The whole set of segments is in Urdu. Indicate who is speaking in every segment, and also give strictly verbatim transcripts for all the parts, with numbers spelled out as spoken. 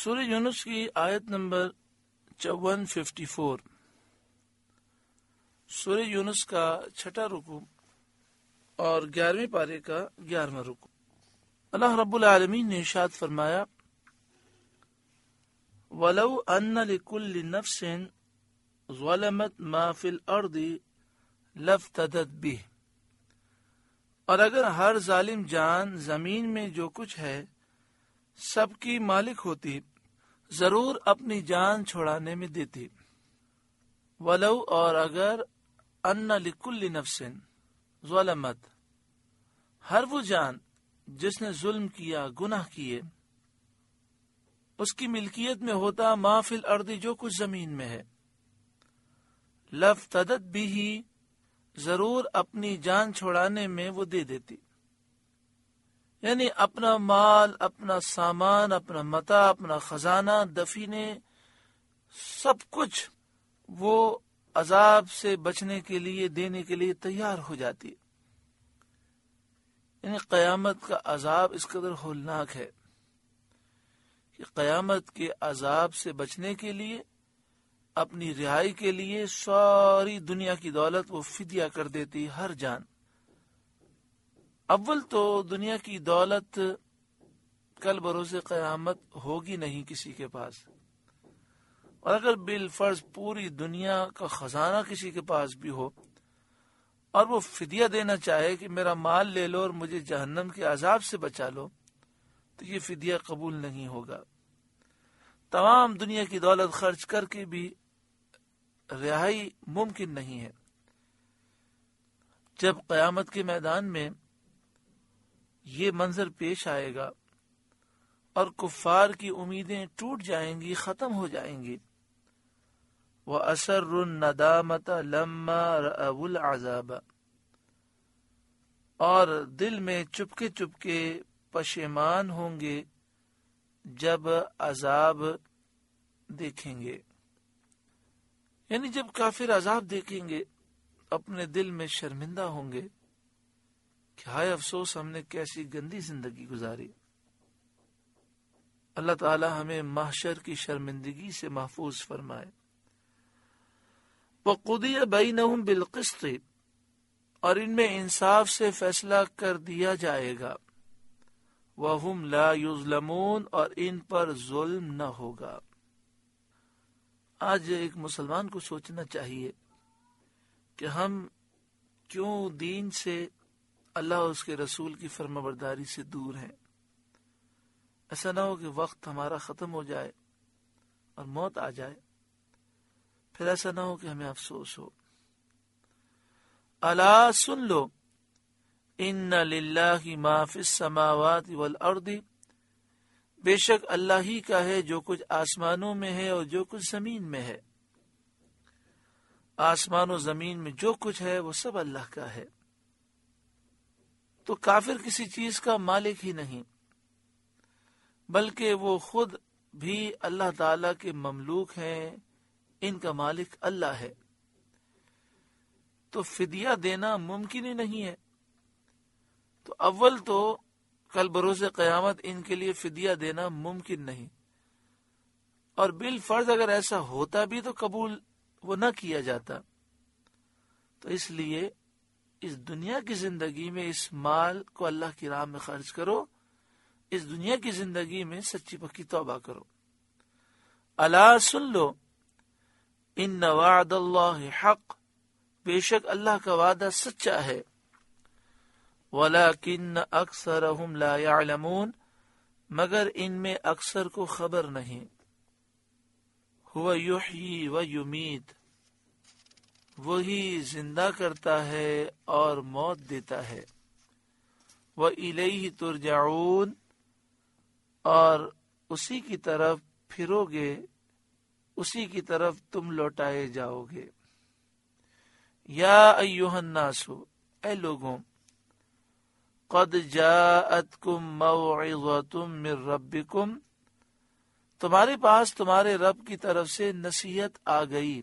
Speaker 1: سورہ یونس کی آیت نمبر چون ففٹی فور، سورہ یونس کا چھٹا رکوع اور گیارہویں پارے کا گیارہواں رکوع۔ اللہ رب العالمین نے ارشاد فرمایا، وَلَوْ أَنَّ لِكُلِّ نَفْسٍ ظَلَمَتْ مَا فِي الْأَرْضِ لَافْتَدَتْ بِهِ، اور اگر ہر ظالم جان زمین میں جو کچھ ہے سب کی مالک ہوتی، ضرور اپنی جان چھڑانے میں دیتی۔ وَلَوْ اور اگر أَنَّ لِكُلِّ نَفْسٍ ظَلَمَتْ، ہر وہ جان جس نے ظلم کیا، گناہ کیے، اس کی ملکیت میں ہوتا ما فی الارض، جو کچھ زمین میں ہے، لفتدت بھی، ضرور اپنی جان چھڑانے میں وہ دے دیتی۔ یعنی اپنا مال، اپنا سامان، اپنا متاع، اپنا خزانہ، دفینے، سب کچھ وہ عذاب سے بچنے کے لیے دینے کے لیے تیار ہو جاتی۔ یعنی قیامت کا عذاب اس قدر ہولناک ہے کہ قیامت کے عذاب سے بچنے کے لیے، اپنی رہائی کے لیے ساری دنیا کی دولت وہ فدیہ کر دیتی، ہر جان۔ اول تو دنیا کی دولت کل بروز قیامت ہوگی نہیں کسی کے پاس، اور اگر بالفرض پوری دنیا کا خزانہ کسی کے پاس بھی ہو اور وہ فدیہ دینا چاہے کہ میرا مال لے لو اور مجھے جہنم کے عذاب سے بچا لو، تو یہ فدیہ قبول نہیں ہوگا۔ تمام دنیا کی دولت خرچ کر کے بھی رہائی ممکن نہیں ہے۔ جب قیامت کے میدان میں یہ منظر پیش آئے گا اور کفار کی امیدیں ٹوٹ جائیں گی، ختم ہو جائیں گی۔ وَأَسَرُّ النَّدَامَةَ لَمَّا رَأَوُا الْعَذَابَ، اور دل میں چپکے چپکے پشیمان ہوں گے جب عذاب دیکھیں گے۔ یعنی جب کافر عذاب دیکھیں گے اپنے دل میں شرمندہ ہوں گے کہ ہائے افسوس، ہم نے کیسی گندی زندگی گزاری۔ اللہ تعالی ہمیں محشر کی شرمندگی سے محفوظ فرمائے۔ وَقُضِيَ بَيْنَهُمْ بِالْقِسْطِ، اور ان میں انصاف سے فیصلہ کر دیا جائے گا۔ وَهُمْ لَا يُظْلَمُونَ، اور ان پر ظلم نہ ہوگا۔ آج ایک مسلمان کو سوچنا چاہیے کہ ہم کیوں دین سے، اللہ اور اس کے رسول کی فرمانبرداری سے دور ہیں۔ ایسا نہ ہو کہ وقت ہمارا ختم ہو جائے اور موت آ جائے، پھر ایسا نہ ہو کہ ہمیں افسوس ہو۔ الا سن لو، ان للہ ما فی السماوات والارض، بے شک اللہ ہی کا ہے جو کچھ آسمانوں میں ہے اور جو کچھ زمین میں ہے۔ آسمان و زمین میں جو کچھ ہے وہ سب اللہ کا ہے۔ تو کافر کسی چیز کا مالک ہی نہیں، بلکہ وہ خود بھی اللہ تعالی کے مملوک ہیں، ان کا مالک اللہ ہے۔ تو فدیہ دینا ممکن ہی نہیں ہے۔ تو اول تو کل بروز قیامت ان کے لیے فدیہ دینا ممکن نہیں، اور بالفرض اگر ایسا ہوتا بھی تو قبول وہ نہ کیا جاتا۔ تو اس لیے اس دنیا کی زندگی میں اس مال کو اللہ کی راہ میں خرچ کرو، اس دنیا کی زندگی میں سچی پکی توبہ کرو۔ الا سن لو، ان وعد اللہ حق، بے شک اللہ کا وعدہ سچا ہے۔ ولیکن اکثرہم لا یعلمون، مگر ان میں اکثر کو خبر نہیں۔ هو یحیی و یمیت، وہی زندہ کرتا ہے اور موت دیتا ہے۔ وَإِلَيْهِ تُرْجَعُونَ، اور اسی کی طرف پھرو گے، اسی کی طرف تم لوٹائے جاؤ گے۔ یا ایھا الناس، اے لوگوں، قد جاءتکم موعظۃ من ربکم، تمہارے پاس تمہارے رب کی طرف سے نصیحت آ گئی۔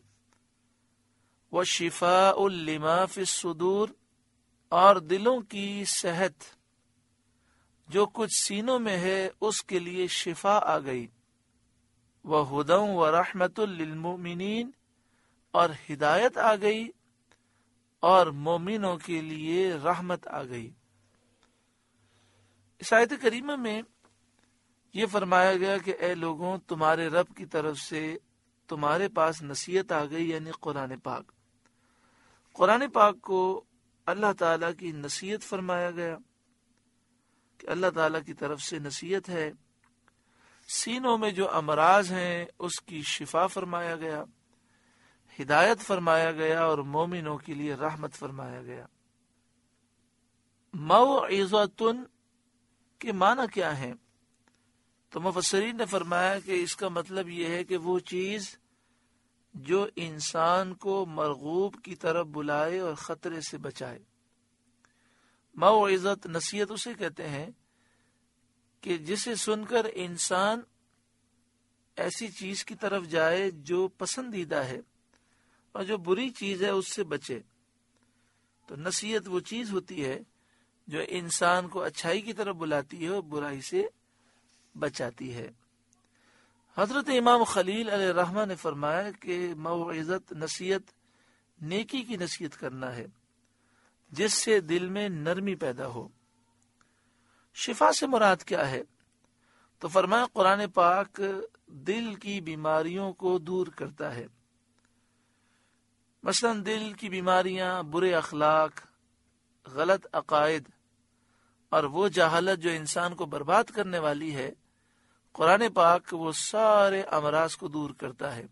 Speaker 1: وشفاء لما فی الصدور، اور دلوں کی صحت، جو کچھ سینوں میں ہے اس کے لیے شفا آ گئی۔ وَهُدًى وَرَحْمَةٌ لِّلْمُؤْمِنِينَ، اور ہدایت آ گئی اور مومنوں کے لیے رحمت آ گئی۔ اس آیت کریمہ میں یہ فرمایا گیا کہ اے لوگوں، تمہارے رب کی طرف سے تمہارے پاس نصیحت آ گئی، یعنی قرآن پاک۔ قرآن پاک کو اللہ تعالیٰ کی نصیحت فرمایا گیا کہ اللہ تعالیٰ کی طرف سے نصیحت ہے۔ سینوں میں جو امراض ہیں اس کی شفا فرمایا گیا، ہدایت فرمایا گیا اور مومنوں کے لیے رحمت فرمایا گیا۔ موعظۃ کے معنی کیا ہے؟ تو مفسرین نے فرمایا کہ اس کا مطلب یہ ہے کہ وہ چیز جو انسان کو مرغوب کی طرف بلائے اور خطرے سے بچائے۔ موعظت، نصیحت اسے کہتے ہیں کہ جسے سن کر انسان ایسی چیز کی طرف جائے جو پسندیدہ ہے اور جو بری چیز ہے اس سے بچے۔ تو نصیحت وہ چیز ہوتی ہے جو انسان کو اچھائی کی طرف بلاتی ہے اور برائی سے بچاتی ہے۔ حضرت امام خلیل علیہ الرحمہ نے فرمایا کہ موعظت، نصیحت، نیکی کی نصیحت کرنا ہے جس سے دل میں نرمی پیدا ہو۔ شفا سے مراد کیا ہے؟ تو فرمایا قرآن پاک دل کی بیماریوں کو دور کرتا ہے۔ مثلا دل کی بیماریاں، برے اخلاق، غلط عقائد اور وہ جہالت جو انسان کو برباد کرنے والی ہے، قرآن پاک وہ سارے امراض کو دور کرتا ہے۔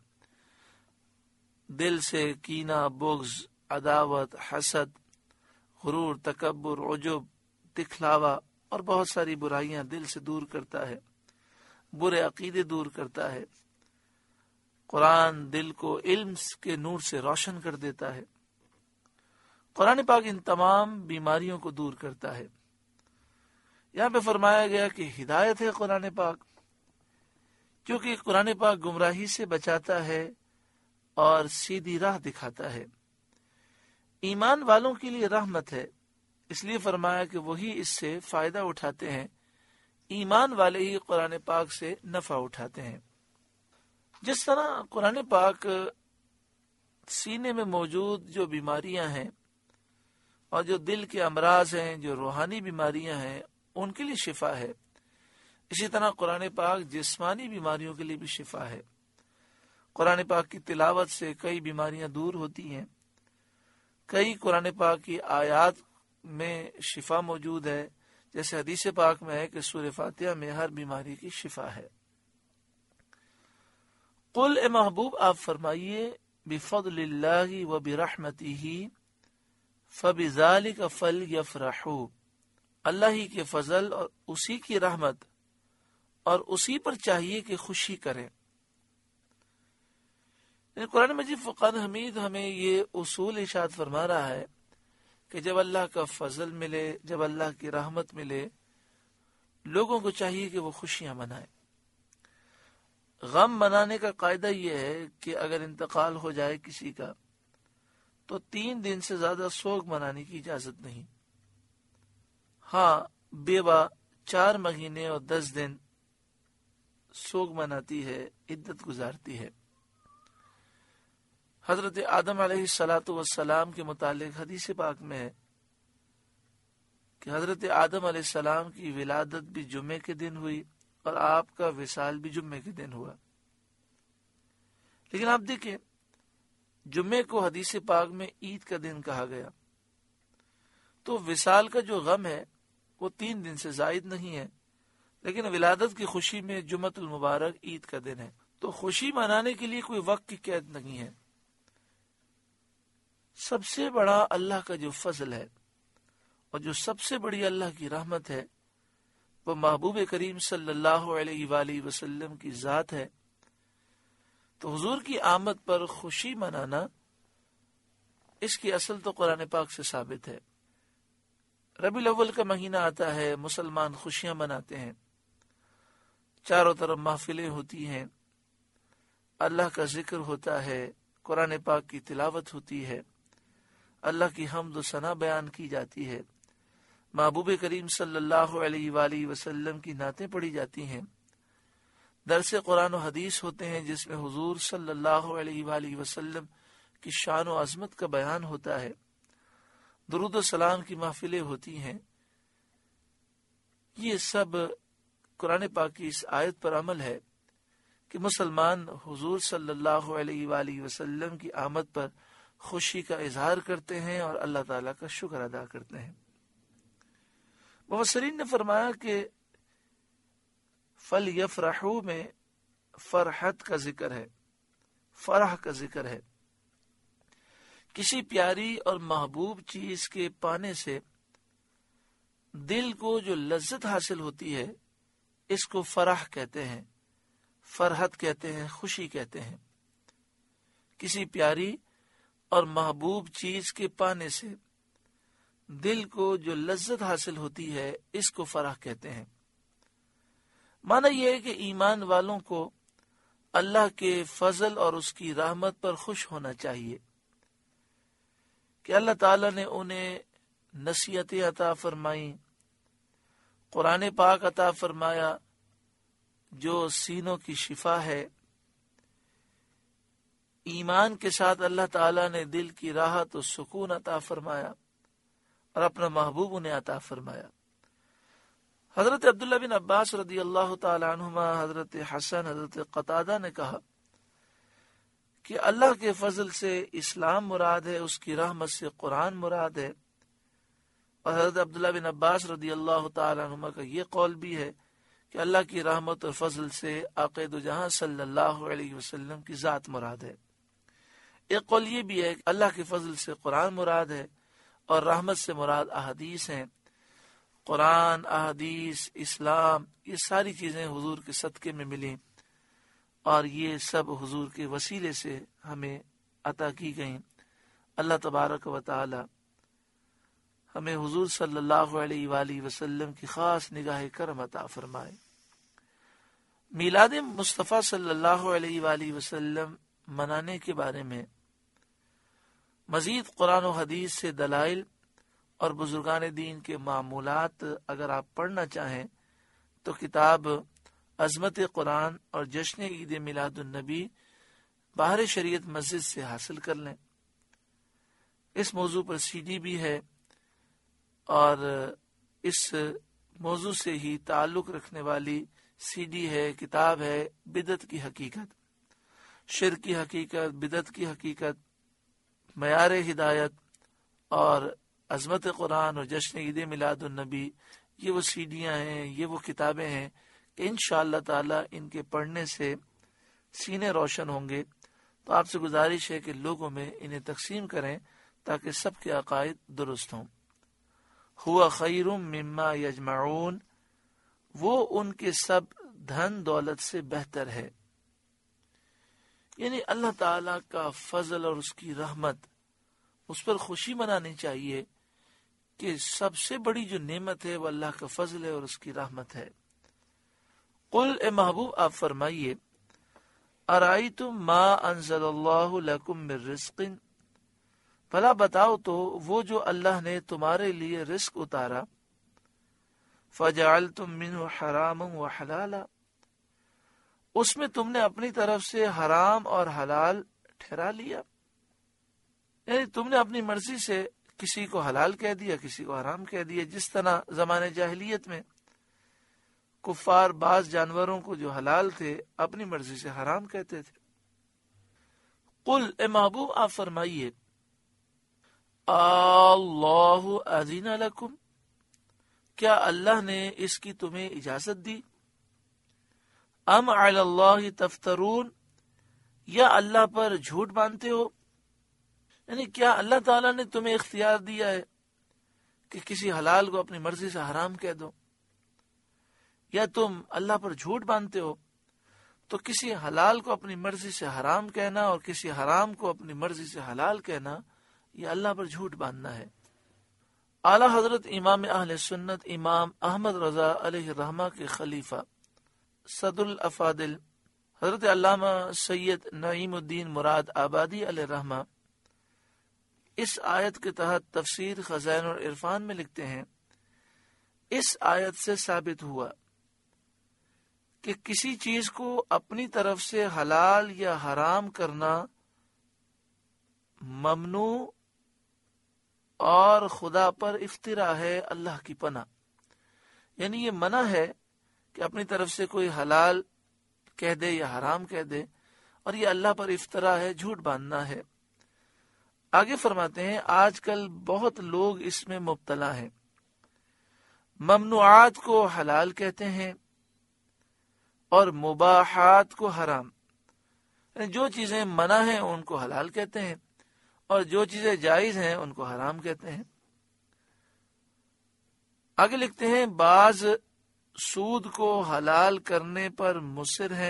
Speaker 1: دل سے کینہ، بغض، عداوت، حسد، غرور، تکبر، عجب، دکھلاوا اور بہت ساری برائیاں دل سے دور کرتا ہے، برے عقیدے دور کرتا ہے۔ قرآن دل کو علم کے نور سے روشن کر دیتا ہے۔ قرآن پاک ان تمام بیماریوں کو دور کرتا ہے۔ یہاں پہ فرمایا گیا کہ ہدایت ہے قرآن پاک، کیونکہ قرآن پاک گمراہی سے بچاتا ہے اور سیدھی راہ دکھاتا ہے۔ ایمان والوں کے لیے رحمت ہے، اس لیے فرمایا کہ وہی اس سے فائدہ اٹھاتے ہیں، ایمان والے ہی قرآن پاک سے نفع اٹھاتے ہیں۔ جس طرح قرآن پاک سینے میں موجود جو بیماریاں ہیں اور جو دل کے امراض ہیں، جو روحانی بیماریاں ہیں، ان کے لیے شفا ہے، اسی طرح قرآن پاک جسمانی بیماریوں کے لیے بھی شفا ہے۔ قرآن پاک کی تلاوت سے کئی بیماریاں دور ہوتی ہیں۔ کئی قرآن پاک کی آیات میں شفا موجود ہے، جیسے حدیث پاک میں ہے کہ سورہ فاتحہ میں ہر بیماری کی شفا ہے۔ قل، اے محبوب آپ فرمائیے، بفضل اللہ و برحمتہ فبذالک فلیفرحوا، اللہ ہی کے فضل اور اسی کی رحمت اور اسی پر چاہیے کہ خوشی کریں۔ قرآن مجید فرقان حمید ہمیں یہ اصول ارشاد فرما رہا ہے کہ جب اللہ کا فضل ملے، جب اللہ کی رحمت ملے، لوگوں کو چاہیے کہ وہ خوشیاں منائیں۔ غم منانے کا قاعدہ یہ ہے کہ اگر انتقال ہو جائے کسی کا تو تین دن سے زیادہ سوگ منانے کی اجازت نہیں۔ ہاں، بیوہ چار مہینے اور دس دن سوگ مناتی ہے، عدت گزارتی ہے۔ حضرت آدم علیہ الصلاۃ والسلام کے متعلق حدیث پاک میں ہے کہ حضرت آدم علیہ السلام کی ولادت بھی جمعے کے دن ہوئی اور آپ کا وصال بھی جمعے کے دن ہوا۔ لیکن آپ دیکھیں، جمعے کو حدیث پاک میں عید کا دن کہا گیا، تو وصال کا جو غم ہے وہ تین دن سے زائد نہیں ہے، لیکن ولادت کی خوشی میں جمعۃ المبارک عید کا دن ہے۔ تو خوشی منانے کے لیے کوئی وقت کی قید نہیں ہے۔ سب سے بڑا اللہ کا جو فضل ہے اور جو سب سے بڑی اللہ کی رحمت ہے وہ محبوب کریم صلی اللہ علیہ وآلہ وسلم کی ذات ہے۔ تو حضور کی آمد پر خوشی منانا، اس کی اصل تو قرآن پاک سے ثابت ہے۔ ربیع الاول کا مہینہ آتا ہے، مسلمان خوشیاں مناتے ہیں، چاروں طرف محفلیں ہوتی ہیں، اللہ کا ذکر ہوتا ہے، قرآن پاک کی تلاوت ہوتی ہے، اللہ کی حمد و ثنا بیان کی جاتی ہے، محبوب کریم صلی اللہ علیہ وآلہ وسلم کی نعتیں پڑھی جاتی ہیں۔ درس قرآن و حدیث ہوتے ہیں جس میں حضور صلی اللہ علیہ وآلہ وسلم کی شان و عظمت کا بیان ہوتا ہے، درود و سلام کی محفلیں ہوتی ہیں. یہ سب قرآن پاک کی اس آیت پر عمل ہے کہ مسلمان حضور صلی اللہ علیہ وآلہ وسلم کی آمد پر خوشی کا اظہار کرتے ہیں اور اللہ تعالیٰ کا شکر ادا کرتے ہیں. مفسرین نے فرمایا کہ فَلْيَفْرَحُوا میں فرحت کا ذکر ہے، فرح کا ذکر ہے. کسی پیاری اور محبوب چیز کے پانے سے دل کو جو لذت حاصل ہوتی ہے اس کو فرح کہتے ہیں، فرحت کہتے ہیں، خوشی کہتے ہیں. کسی پیاری اور محبوب چیز کے پانے سے دل کو جو لذت حاصل ہوتی ہے اس کو فرح کہتے ہیں. معنی یہ ہے کہ ایمان والوں کو اللہ کے فضل اور اس کی رحمت پر خوش ہونا چاہیے کہ اللہ تعالیٰ نے انہیں نصیحتیں عطا فرمائیں، قرآن پاک عطا فرمایا جو سینوں کی شفا ہے. ایمان کے ساتھ اللہ تعالیٰ نے دل کی راحت و سکون عطا فرمایا اور اپنا محبوب انہیں عطا فرمایا. حضرت عبداللہ بن عباس رضی اللہ تعالی عنہما، حضرت حسن، حضرت قتادہ نے کہا کہ اللہ کے فضل سے اسلام مراد ہے، اس کی رحمت سے قرآن مراد ہے. اور حضرت عبداللہ بن عباس رضی اللہ تعالی عنہما کا یہ قول بھی ہے کہ اللہ کی رحمت اور فضل سے آقا دو جہاں صلی اللہ علیہ وسلم کی ذات مراد ہے. ایک قول یہ بھی ہے کہ اللہ کے فضل سے قرآن مراد ہے اور رحمت سے مراد احادیث ہیں. قرآن، احادیث، اسلام، یہ ساری چیزیں حضور کے صدقے میں ملیں اور یہ سب حضور کے وسیلے سے ہمیں عطا کی گئیں. اللہ تبارک و تعالی ہمیں حضور صلی اللہ علیہ وآلہ وسلم کی خاص نگاہ کرم عطا فرمائے. میلاد مصطفیٰ صلی اللہ علیہ وآلہ وسلم منانے کے بارے میں مزید قرآن و حدیث سے دلائل اور بزرگان دین کے معمولات اگر آپ پڑھنا چاہیں تو کتاب عظمت قرآن اور جشن عید میلاد النبی باہر شریعت مسجد سے حاصل کر لیں. اس موضوع پر سی ڈی بھی ہے اور اس موضوع سے ہی تعلق رکھنے والی سی ڈی ہے، کتاب ہے بدعت کی حقیقت، شرک کی حقیقت، بدعت کی حقیقت، معیار ہدایت اور عظمت قرآن اور جشن عید میلاد النبی. یہ وہ سی ڈیاں ہیں، یہ وہ کتابیں ہیں کہ انشاءاللہ تعالی ان کے پڑھنے سے سینے روشن ہوں گے. تو آپ سے گزارش ہے کہ لوگوں میں انہیں تقسیم کریں تاکہ سب کے عقائد درست ہوں. ہوا خیر مما یجمعون، وہ ان کے سب دھن دولت سے بہتر ہے. یعنی اللہ تعالی کا فضل اور اس کی رحمت، اس پر خوشی منانی چاہیے کہ سب سے بڑی جو نعمت ہے وہ اللہ کا فضل ہے اور اس کی رحمت ہے. قل، اے محبوب آپ فرمائیے، ارائیتم ما انزل اللہ لکم من رزق، بھلا بتاؤ تو وہ جو اللہ نے تمہارے لیے رزق اتارا، فجعلتم منہ حراما وحلالا، اس میں تم نے اپنی طرف سے حرام اور حلال ٹھہرا لیا. یعنی تم نے اپنی مرضی سے کسی کو حلال کہہ دیا، کسی کو حرام کہہ دیا. جس طرح زمانے جاہلیت میں کفار بعض جانوروں کو جو حلال تھے اپنی مرضی سے حرام کہتے تھے. قل، اے محبوب آپ فرمائیے، اللہ اذن لکم، کیا اللہ نے اس کی تمہیں اجازت دی؟ ام علی اللہ تفترون، یا اللہ پر جھوٹ باندھتے ہو؟ یعنی کیا اللہ تعالیٰ نے تمہیں اختیار دیا ہے کہ کسی حلال کو اپنی مرضی سے حرام کہہ دو، یا تم اللہ پر جھوٹ باندھتے ہو؟ تو کسی حلال کو اپنی مرضی سے حرام کہنا اور کسی حرام کو اپنی مرضی سے حلال کہنا، یہ اللہ پر جھوٹ باندھنا ہے. اعلیٰ حضرت امام اہل سنت امام احمد رضا علیہ الرحمہ کے خلیفہ صدر الافاضل حضرت علامہ سید نعیم الدین مراد آبادی علیہ الرحمہ اس آیت کے تحت تفسیر خزائن اور عرفان میں لکھتے ہیں، اس آیت سے ثابت ہوا کہ کسی چیز کو اپنی طرف سے حلال یا حرام کرنا ممنوع اور خدا پر افترا ہے، اللہ کی پناہ۔ یعنی یہ منع ہے کہ اپنی طرف سے کوئی حلال کہہ دے یا حرام کہہ دے، اور یہ اللہ پر افترا ہے، جھوٹ باندھنا ہے۔ آگے فرماتے ہیں آج کل بہت لوگ اس میں مبتلا ہیں، ممنوعات کو حلال کہتے ہیں اور مباحات کو حرام، یعنی جو چیزیں منع ہیں ان کو حلال کہتے ہیں اور جو چیزیں جائز ہیں ان کو حرام کہتے ہیں۔ آگے لکھتے ہیں بعض سود کو حلال کرنے پر مصر ہیں،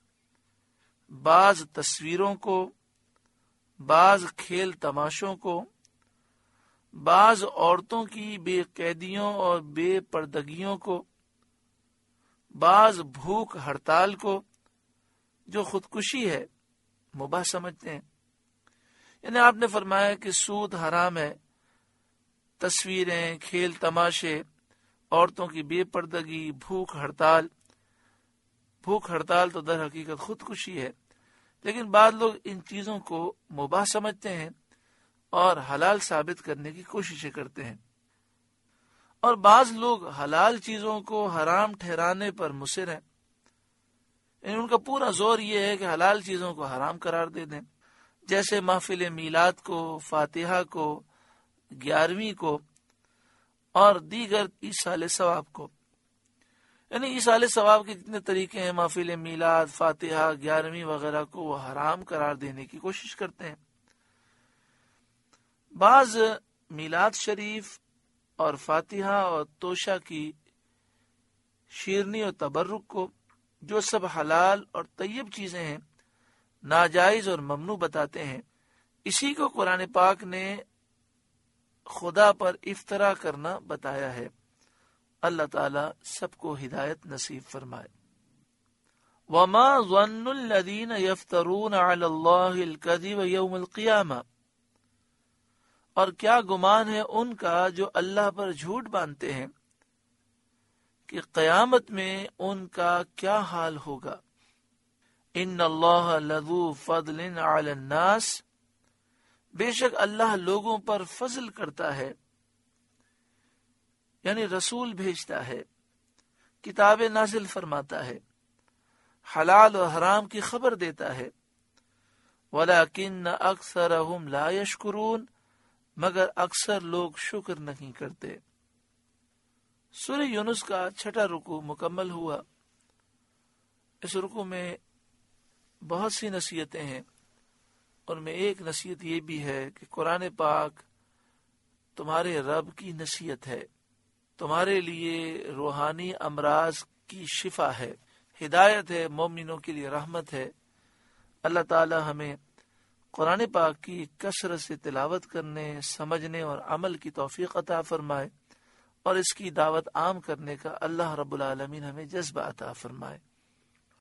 Speaker 1: بعض تصویروں کو، بعض کھیل تماشوں کو، بعض عورتوں کی بے قیدیوں اور بے پردگیوں کو، بعض بھوک ہڑتال کو، جو خودکشی ہے، مباح سمجھتے ہیں۔ یعنی آپ نے فرمایا کہ سود حرام ہے، تصویریں، کھیل تماشے، عورتوں کی بے پردگی، بھوک ہڑتال۔ بھوک ہڑتال تو در حقیقت خودکشی ہے، لیکن بعض لوگ ان چیزوں کو مباح سمجھتے ہیں اور حلال ثابت کرنے کی کوششیں کرتے ہیں، اور بعض لوگ حلال چیزوں کو حرام ٹھہرانے پر مصر ہیں، یعنی ان کا پورا زور یہ ہے کہ حلال چیزوں کو حرام قرار دے دیں، جیسے محفل میلاد کو، فاتحہ کو، گیارہویں کو اور دیگر ایصال ثواب کو۔ یعنی ایصال ثواب کے جتنے طریقے ہیں، محفل میلاد، فاتحہ، گیارہویں وغیرہ کو وہ حرام قرار دینے کی کوشش کرتے ہیں۔ بعض میلاد شریف اور فاتحہ اور توشہ کی شیرنی اور تبرک کو، جو سب حلال اور طیب چیزیں ہیں، ناجائز اور ممنوع بتاتے ہیں، اسی کو قرآن پاک نے خدا پر افترا کرنا بتایا ہے۔ اللہ تعالی سب کو ہدایت نصیب فرمائے۔ وما ظن الذین یفترون علی اللہ الکذب یوم القیامہ، اور کیا گمان ہے ان کا جو اللہ پر جھوٹ باندھتے ہیں کہ قیامت میں ان کا کیا حال ہوگا۔ ان اللہ لذو فضل علی الناس، بے شک اللہ لوگوں پر فضل کرتا ہے، یعنی رسول بھیجتا ہے، کتاب نازل فرماتا ہے، حلال و حرام کی خبر دیتا ہے۔ ولیکن اکثرہم لا یشکرون، مگر اکثر لوگ شکر نہیں کرتے۔ سورہ یونس کا چھٹا رکوع مکمل ہوا۔ اس رکوع میں بہت سی نصیحتیں ہیں، اور میں ایک نصیحت یہ بھی ہے کہ قرآن پاک تمہارے رب کی نصیحت ہے، تمہارے لیے روحانی امراض کی شفا ہے، ہدایت ہے، مومنوں کے لیے رحمت ہے۔ اللہ تعالی ہمیں قرآن پاک کی کثرت سے تلاوت کرنے، سمجھنے اور عمل کی توفیق عطا فرمائے، اور اس کی دعوت عام کرنے کا اللہ رب العالمین ہمیں جذبہ عطا فرمائے۔